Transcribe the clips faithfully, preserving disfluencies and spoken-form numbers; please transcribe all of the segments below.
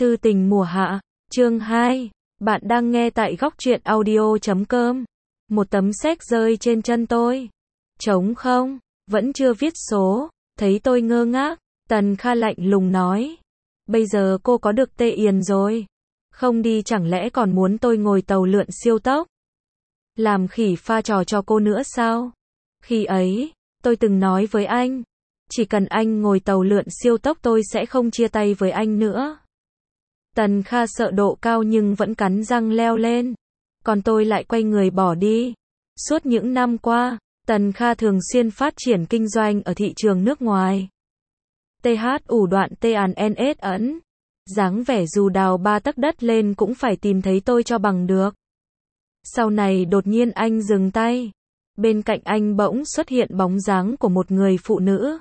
Thư tình mùa hạ, chương hai. Bạn đang nghe tại góc truyện audio chấm com. Một tấm séc rơi trên chân tôi. Trống không, vẫn chưa viết số. Thấy tôi ngơ ngác, Tần Kha lạnh lùng nói. Bây giờ cô có được Tê Yền rồi. Không đi chẳng lẽ còn muốn tôi ngồi tàu lượn siêu tốc? Làm khỉ pha trò cho cô nữa sao? Khi ấy, tôi từng nói với anh. Chỉ cần anh ngồi tàu lượn siêu tốc tôi sẽ không chia tay với anh nữa. Tần Kha sợ độ cao nhưng vẫn cắn răng leo lên. Còn tôi lại quay người bỏ đi. Suốt những năm qua, Tần Kha thường xuyên phát triển kinh doanh ở thị trường nước ngoài. tê hát ủ đoạn tê àn en ét ẩn. Dáng vẻ dù đào ba tấc đất lên cũng phải tìm thấy tôi cho bằng được. Sau này đột nhiên anh dừng tay. Bên cạnh anh bỗng xuất hiện bóng dáng của một người phụ nữ.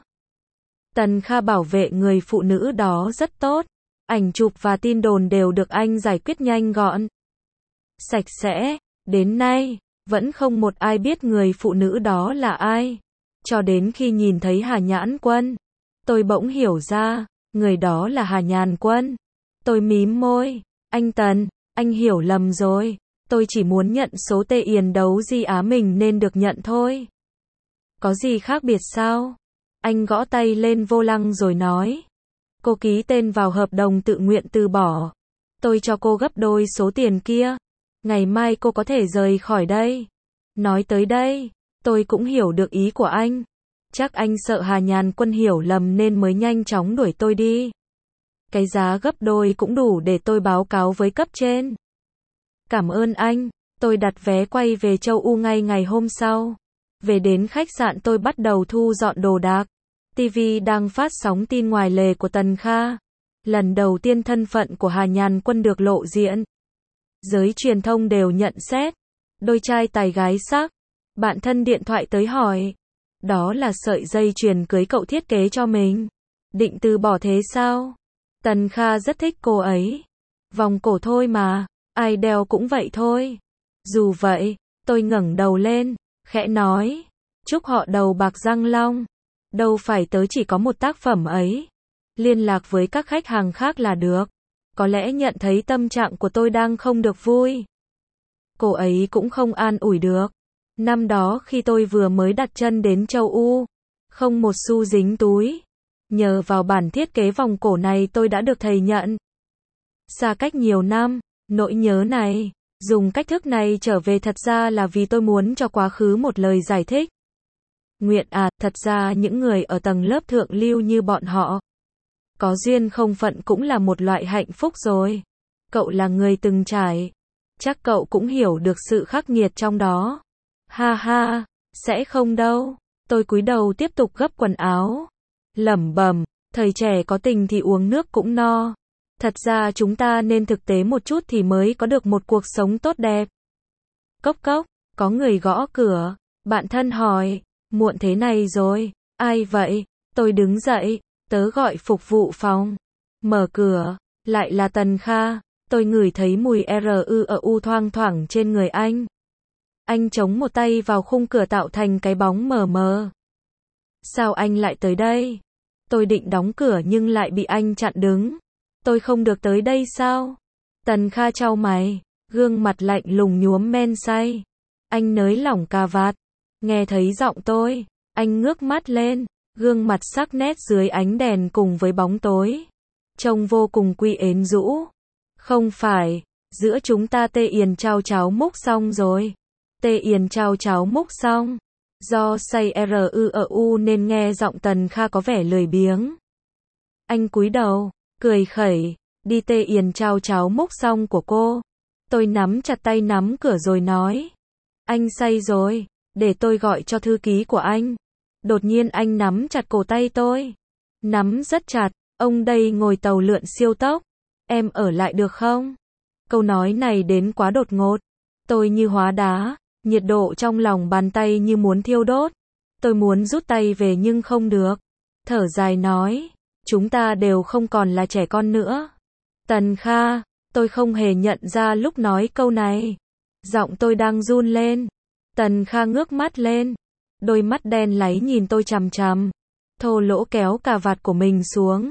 Tần Kha bảo vệ người phụ nữ đó rất tốt. Ảnh chụp và tin đồn đều được anh giải quyết nhanh gọn. Sạch sẽ. Đến nay, vẫn không một ai biết người phụ nữ đó là ai. Cho đến khi nhìn thấy Hà Nhãn Quân, tôi bỗng hiểu ra, người đó là Hà Nhàn Quân. Tôi mím môi. Anh Tần, anh hiểu lầm rồi. Tôi chỉ muốn nhận số Tê Yền đấu Di Á mình nên được nhận thôi. Có gì khác biệt sao? Anh gõ tay lên vô lăng rồi nói. Cô ký tên vào hợp đồng tự nguyện từ bỏ. Tôi cho cô gấp đôi số tiền kia. Ngày mai cô có thể rời khỏi đây. Nói tới đây, tôi cũng hiểu được ý của anh. Chắc anh sợ Hà Nhàn Quân hiểu lầm nên mới nhanh chóng đuổi tôi đi. Cái giá gấp đôi cũng đủ để tôi báo cáo với cấp trên. Cảm ơn anh. Tôi đặt vé quay về châu Âu ngay ngày hôm sau. Về đến khách sạn tôi bắt đầu thu dọn đồ đạc. ti vi đang phát sóng tin ngoài lề của Tần Kha. Lần đầu tiên thân phận của Hà Nhàn Quân được lộ diện. Giới truyền thông đều nhận xét. Đôi trai tài gái sắc. Bạn thân điện thoại tới hỏi. Đó là sợi dây chuyền cưới cậu thiết kế cho mình. Định từ bỏ thế sao? Tần Kha rất thích cô ấy. Vòng cổ thôi mà. Ai đeo cũng vậy thôi. Dù vậy, tôi ngẩng đầu lên, khẽ nói. Chúc họ đầu bạc răng long. Đâu phải tớ chỉ có một tác phẩm ấy. Liên lạc với các khách hàng khác là được. Có lẽ nhận thấy tâm trạng của tôi đang không được vui. Cô ấy cũng không an ủi được. Năm đó khi tôi vừa mới đặt chân đến châu Âu, không một xu dính túi. Nhờ vào bản thiết kế vòng cổ này tôi đã được thầy nhận. Xa cách nhiều năm, nỗi nhớ này, dùng cách thức này trở về thật ra là vì tôi muốn cho quá khứ một lời giải thích. Nguyện à, thật ra những người ở tầng lớp thượng lưu như bọn họ, có duyên không phận cũng là một loại hạnh phúc rồi. Cậu là người từng trải, chắc cậu cũng hiểu được sự khắc nghiệt trong đó. Ha ha, sẽ không đâu. Tôi cúi đầu tiếp tục gấp quần áo. Lẩm bẩm, thời trẻ có tình thì uống nước cũng no. Thật ra chúng ta nên thực tế một chút thì mới có được một cuộc sống tốt đẹp. Cốc cốc, có người gõ cửa. Bạn thân hỏi, muộn thế này rồi, ai vậy? Tôi đứng dậy, tớ gọi phục vụ phòng. Mở cửa, lại là Tần Kha. Tôi ngửi thấy mùi rư thoang thoảng trên người anh. Anh chống một tay vào khung cửa tạo thành cái bóng mờ mờ. Sao anh lại tới đây? Tôi định đóng cửa nhưng lại bị anh chặn đứng. Tôi không được tới đây sao? Tần Kha chau mày, gương mặt lạnh lùng nhuốm men say. Anh nới lỏng cà vạt. Nghe thấy giọng tôi, anh ngước mắt lên, gương mặt sắc nét dưới ánh đèn cùng với bóng tối. Trông vô cùng quy ến rũ. Không phải, giữa chúng ta Tê Yền trao cháo múc xong rồi. Tê Yền trao cháo múc xong. Do say rư nên nghe giọng Tần Kha có vẻ lười biếng. Anh cúi đầu, cười khẩy, đi Tê Yền trao cháo múc xong của cô. Tôi nắm chặt tay nắm cửa rồi nói. Anh say rồi, để tôi gọi cho thư ký của anh. Đột nhiên anh nắm chặt cổ tay tôi. Nắm rất chặt, ông đây ngồi tàu lượn siêu tốc. Em ở lại được không? Câu nói này đến quá đột ngột. Tôi như hóa đá, nhiệt độ trong lòng bàn tay như muốn thiêu đốt. Tôi muốn rút tay về nhưng không được. Thở dài nói. Chúng ta đều không còn là trẻ con nữa. Tần Kha, tôi không hề nhận ra lúc nói câu này. Giọng tôi đang run lên. Tần Kha ngước mắt lên. Đôi mắt đen láy nhìn tôi chằm chằm. Thô lỗ kéo cà vạt của mình xuống.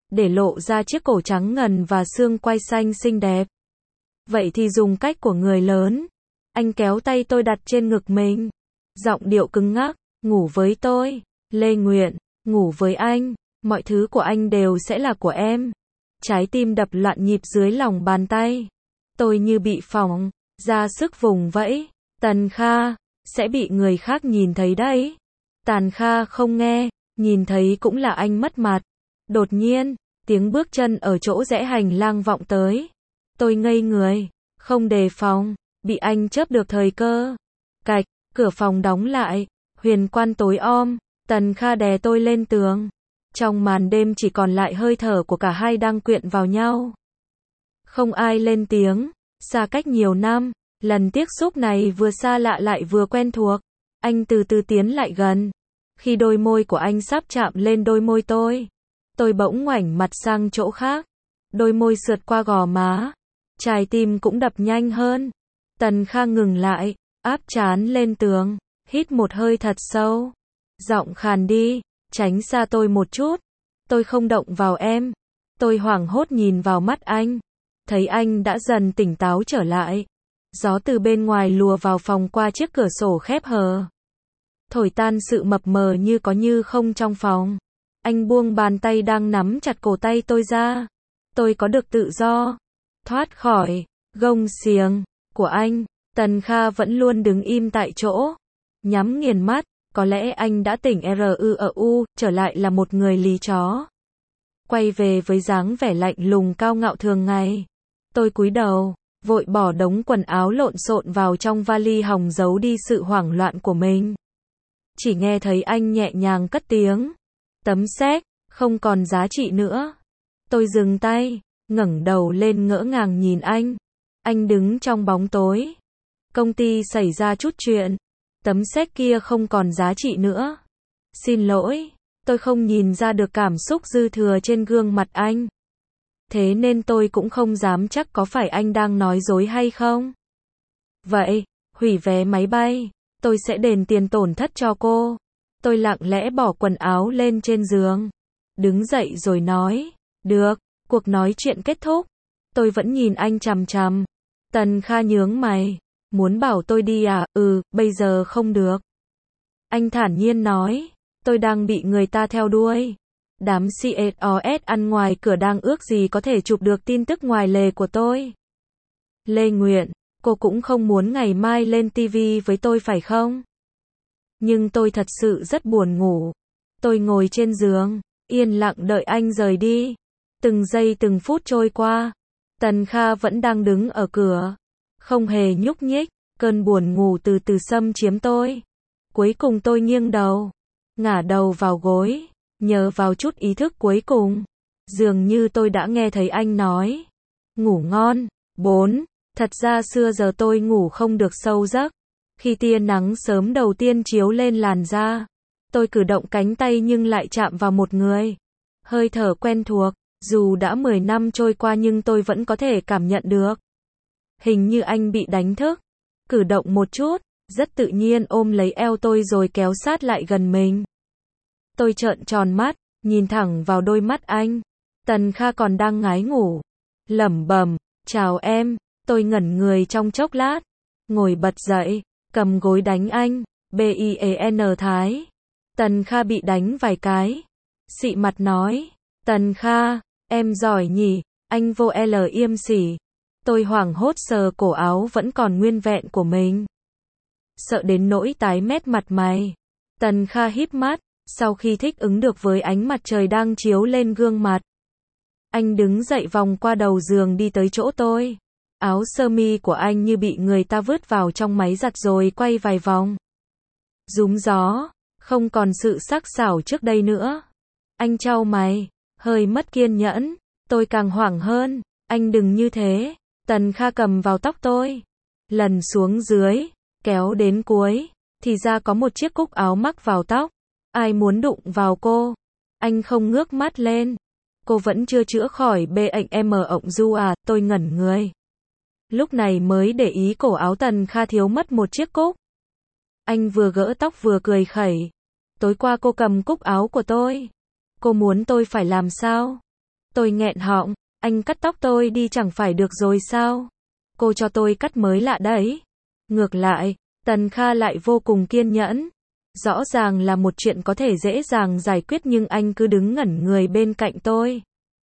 để lộ ra chiếc cổ trắng ngần và xương quai xanh xinh đẹp. Vậy thì dùng cách của người lớn. Anh kéo tay tôi đặt trên ngực mình. Giọng điệu cứng ngắc, ngủ với tôi. Lê Nguyện, ngủ với anh, mọi thứ của anh đều sẽ là của em. Trái tim đập loạn nhịp dưới lòng bàn tay. Tôi như bị phỏng, ra sức vùng vẫy. Tần Kha, sẽ bị người khác nhìn thấy đấy. Tàn Kha không nghe, nhìn thấy cũng là anh mất mặt. Đột nhiên, tiếng bước chân ở chỗ rẽ hành lang vọng tới. Tôi ngây người, không đề phòng, bị anh chớp được thời cơ. Cạch, cửa phòng đóng lại, huyền quan tối om, Tần Kha đè tôi lên tường. Trong màn đêm chỉ còn lại hơi thở của cả hai đang quyện vào nhau. Không ai lên tiếng, xa cách nhiều năm, lần tiếp xúc này vừa xa lạ lại vừa quen thuộc. Anh từ từ tiến lại gần. Khi đôi môi của anh sắp chạm lên đôi môi tôi, tôi bỗng ngoảnh mặt sang chỗ khác. Đôi môi sượt qua gò má. Trái tim cũng đập nhanh hơn. Tần Kha ngừng lại, áp trán lên tường, hít một hơi thật sâu. Giọng khàn đi, tránh xa tôi một chút. Tôi không động vào em. Tôi hoảng hốt nhìn vào mắt anh. Thấy anh đã dần tỉnh táo trở lại. Gió từ bên ngoài lùa vào phòng qua chiếc cửa sổ khép hờ. Thổi tan sự mập mờ như có như không trong phòng. Anh buông bàn tay đang nắm chặt cổ tay tôi ra. Tôi có được tự do. Thoát khỏi gông xiềng của anh. Tần Kha vẫn luôn đứng im tại chỗ. Nhắm nghiền mắt. Có lẽ anh đã tỉnh rư, trở lại là một người lý chó. Quay về với dáng vẻ lạnh lùng cao ngạo thường ngày. Tôi cúi đầu, vội bỏ đống quần áo lộn xộn vào trong vali hòng giấu đi sự hoảng loạn của mình. Chỉ nghe thấy anh nhẹ nhàng cất tiếng. Tấm séc, không còn giá trị nữa. Tôi dừng tay, ngẩng đầu lên ngỡ ngàng nhìn anh. Anh đứng trong bóng tối. Công ty xảy ra chút chuyện. Tấm séc kia không còn giá trị nữa. Xin lỗi, tôi không nhìn ra được cảm xúc dư thừa trên gương mặt anh. Thế nên tôi cũng không dám chắc có phải anh đang nói dối hay không. Vậy, hủy vé máy bay, tôi sẽ đền tiền tổn thất cho cô. Tôi lặng lẽ bỏ quần áo lên trên giường. Đứng dậy rồi nói, được, cuộc nói chuyện kết thúc. Tôi vẫn nhìn anh chằm chằm. Tần Kha nhướng mày. Muốn bảo tôi đi à? Ừ, bây giờ không được. Anh thản nhiên nói, tôi đang bị người ta theo đuôi. Đám xê e o ét ăn ngoài cửa đang ước gì có thể chụp được tin tức ngoài lề của tôi. Lê Nguyện, cô cũng không muốn ngày mai lên ti vi với tôi phải không? Nhưng tôi thật sự rất buồn ngủ. Tôi ngồi trên giường, yên lặng đợi anh rời đi. Từng giây từng phút trôi qua. Tần Kha vẫn đang đứng ở cửa. Không hề nhúc nhích, cơn buồn ngủ từ từ xâm chiếm tôi. Cuối cùng tôi nghiêng đầu, ngả đầu vào gối, nhờ vào chút ý thức cuối cùng. Dường như tôi đã nghe thấy anh nói, ngủ ngon. Bốn. Thật ra xưa giờ tôi ngủ không được sâu giấc. Khi tia nắng sớm đầu tiên chiếu lên làn da, tôi cử động cánh tay nhưng lại chạm vào một người. Hơi thở quen thuộc, dù đã mười năm trôi qua nhưng tôi vẫn có thể cảm nhận được. Hình như anh bị đánh thức. Cử động một chút, rất tự nhiên ôm lấy eo tôi rồi kéo sát lại gần mình. Tôi trợn tròn mắt, nhìn thẳng vào đôi mắt anh. Tần Kha còn đang ngái ngủ. Lẩm bẩm, chào em. Tôi ngẩn người trong chốc lát. Ngồi bật dậy, cầm gối đánh anh. B-I-E-N Thái. Tần Kha bị đánh vài cái. Xị mặt nói. Tần Kha, em giỏi nhỉ. Anh vô L yêm xỉ. Tôi hoảng hốt sờ cổ áo vẫn còn nguyên vẹn của mình. Sợ đến nỗi tái mét mặt mày. Tần Kha híp mắt, sau khi thích ứng được với ánh mặt trời đang chiếu lên gương mặt. Anh đứng dậy vòng qua đầu giường đi tới chỗ tôi. Áo sơ mi của anh như bị người ta vứt vào trong máy giặt rồi quay vài vòng. Rúm gió, không còn sự sắc sảo trước đây nữa. Anh chau mày, hơi mất kiên nhẫn. Tôi càng hoảng hơn, anh đừng như thế. Tần Kha cầm vào tóc tôi, lần xuống dưới, kéo đến cuối, thì ra có một chiếc cúc áo mắc vào tóc. Ai muốn đụng vào cô? Anh không ngước mắt lên. Cô vẫn chưa chữa khỏi bệnh em ộng du à? Tôi ngẩn người. Lúc này mới để ý cổ áo Tần Kha thiếu mất một chiếc cúc. Anh vừa gỡ tóc vừa cười khẩy. Tối qua cô cầm cúc áo của tôi. Cô muốn tôi phải làm sao? Tôi nghẹn họng, anh cắt tóc tôi đi chẳng phải được rồi sao? Cô cho tôi cắt mới lạ đấy. Ngược lại, Tần Kha lại vô cùng kiên nhẫn. Rõ ràng là một chuyện có thể dễ dàng giải quyết nhưng anh cứ đứng ngẩn người bên cạnh tôi.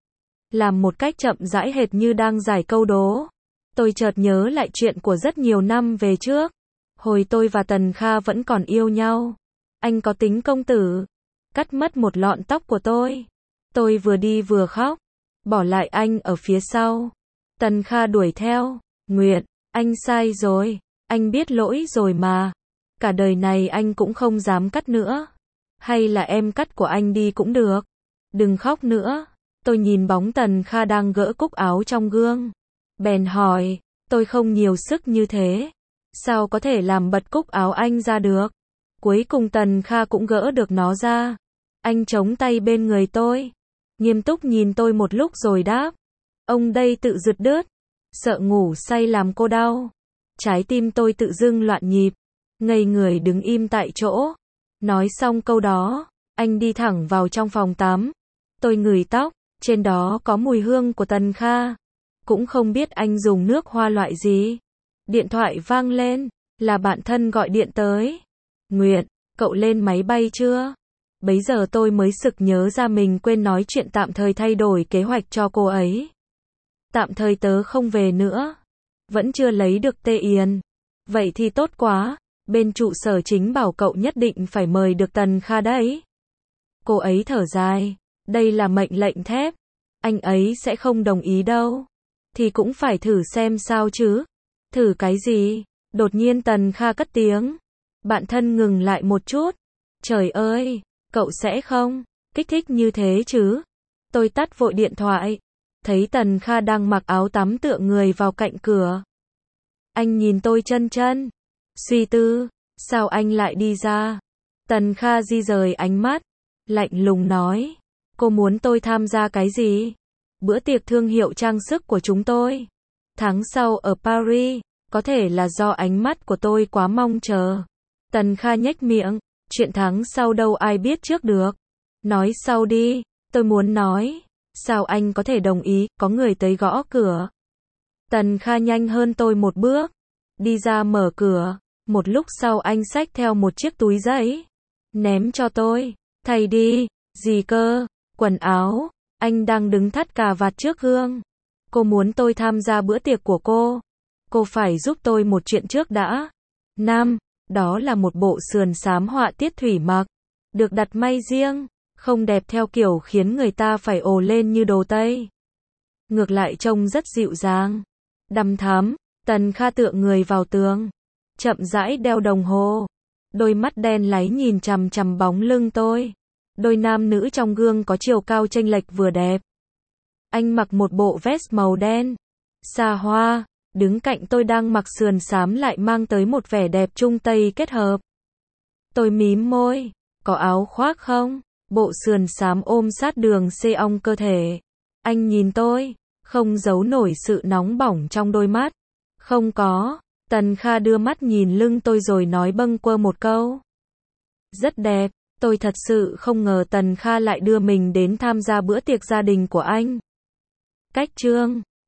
Làm một cách chậm rãi hệt như đang giải câu đố. Tôi chợt nhớ lại chuyện của rất nhiều năm về trước. Hồi tôi và Tần Kha vẫn còn yêu nhau. Anh có tính công tử. Cắt mất một lọn tóc của tôi. Tôi vừa đi vừa khóc. Bỏ lại anh ở phía sau. Tần Kha đuổi theo. Nguyệt, anh sai rồi. Anh biết lỗi rồi mà. Cả đời này anh cũng không dám cắt nữa. Hay là em cắt của anh đi cũng được. Đừng khóc nữa. Tôi nhìn bóng Tần Kha đang gỡ cúc áo trong gương. Bèn hỏi, tôi không nhiều sức như thế. Sao có thể làm bật cúc áo anh ra được? Cuối cùng Tần Kha cũng gỡ được nó ra. Anh chống tay bên người tôi. Nghiêm túc nhìn tôi một lúc rồi đáp. Ông đây tự giật đứt. Sợ ngủ say làm cô đau. Trái tim tôi tự dưng loạn nhịp. Ngây người đứng im tại chỗ. Nói xong câu đó, anh đi thẳng vào trong phòng tắm. Tôi ngửi tóc, trên đó có mùi hương của Tần Kha. Cũng không biết anh dùng nước hoa loại gì. Điện thoại vang lên, là bạn thân gọi điện tới. Nguyệt, cậu lên máy bay chưa? Bấy giờ tôi mới sực nhớ ra mình quên nói chuyện tạm thời thay đổi kế hoạch cho cô ấy. Tạm thời tớ không về nữa. Vẫn chưa lấy được Tê Yền. Vậy thì tốt quá. Bên trụ sở chính bảo cậu nhất định phải mời được Tần Kha đấy. Cô ấy thở dài. Đây là mệnh lệnh thép. Anh ấy sẽ không đồng ý đâu. Thì cũng phải thử xem sao chứ. Thử cái gì? Đột nhiên Tần Kha cất tiếng. Bạn thân ngừng lại một chút. Trời ơi, cậu sẽ không kích thích như thế chứ? Tôi tắt vội điện thoại. Thấy Tần Kha đang mặc áo tắm tựa người vào cạnh cửa. Anh nhìn tôi chân chân. Suy tư, sao anh lại đi ra? Tần Kha di rời ánh mắt. Lạnh lùng nói. Cô muốn tôi tham gia cái gì? Bữa tiệc thương hiệu trang sức của chúng tôi. Tháng sau ở Paris. Có thể là do ánh mắt của tôi quá mong chờ. Tần Kha nhếch miệng. Chuyện tháng sau đâu ai biết trước được. Nói sau đi. Tôi muốn nói. Sao anh có thể đồng ý? Có người tới gõ cửa. Tần Kha nhanh hơn tôi một bước. Đi ra mở cửa. Một lúc sau anh xách theo một chiếc túi giấy. Ném cho tôi. Thay đi. Gì cơ? Quần áo. Anh đang đứng thắt cà vạt trước gương. Cô muốn tôi tham gia bữa tiệc của cô. Cô phải giúp tôi một chuyện trước đã. Nam. Đó là một bộ sườn xám họa tiết thủy mặc. Được đặt may riêng. Không đẹp theo kiểu khiến người ta phải ồ lên như đồ Tây. Ngược lại trông rất dịu dàng. Đằm thắm. Tần Kha tựa người vào tường. Chậm rãi đeo đồng hồ. Đôi mắt đen láy nhìn chằm chằm bóng lưng tôi. Đôi nam nữ trong gương có chiều cao chênh lệch vừa đẹp. Anh mặc một bộ vest màu đen. Xa hoa. Đứng cạnh tôi đang mặc sườn xám lại mang tới một vẻ đẹp trung tây kết hợp. Tôi mím môi. Có áo khoác không? Bộ sườn xám ôm sát đường xê ong cơ thể. Anh nhìn tôi. Không giấu nổi sự nóng bỏng trong đôi mắt. Không có. Tần Kha đưa mắt nhìn lưng tôi rồi nói bâng quơ một câu. Rất đẹp. Tôi thật sự không ngờ Tần Kha lại đưa mình đến tham gia bữa tiệc gia đình của anh. Cách chương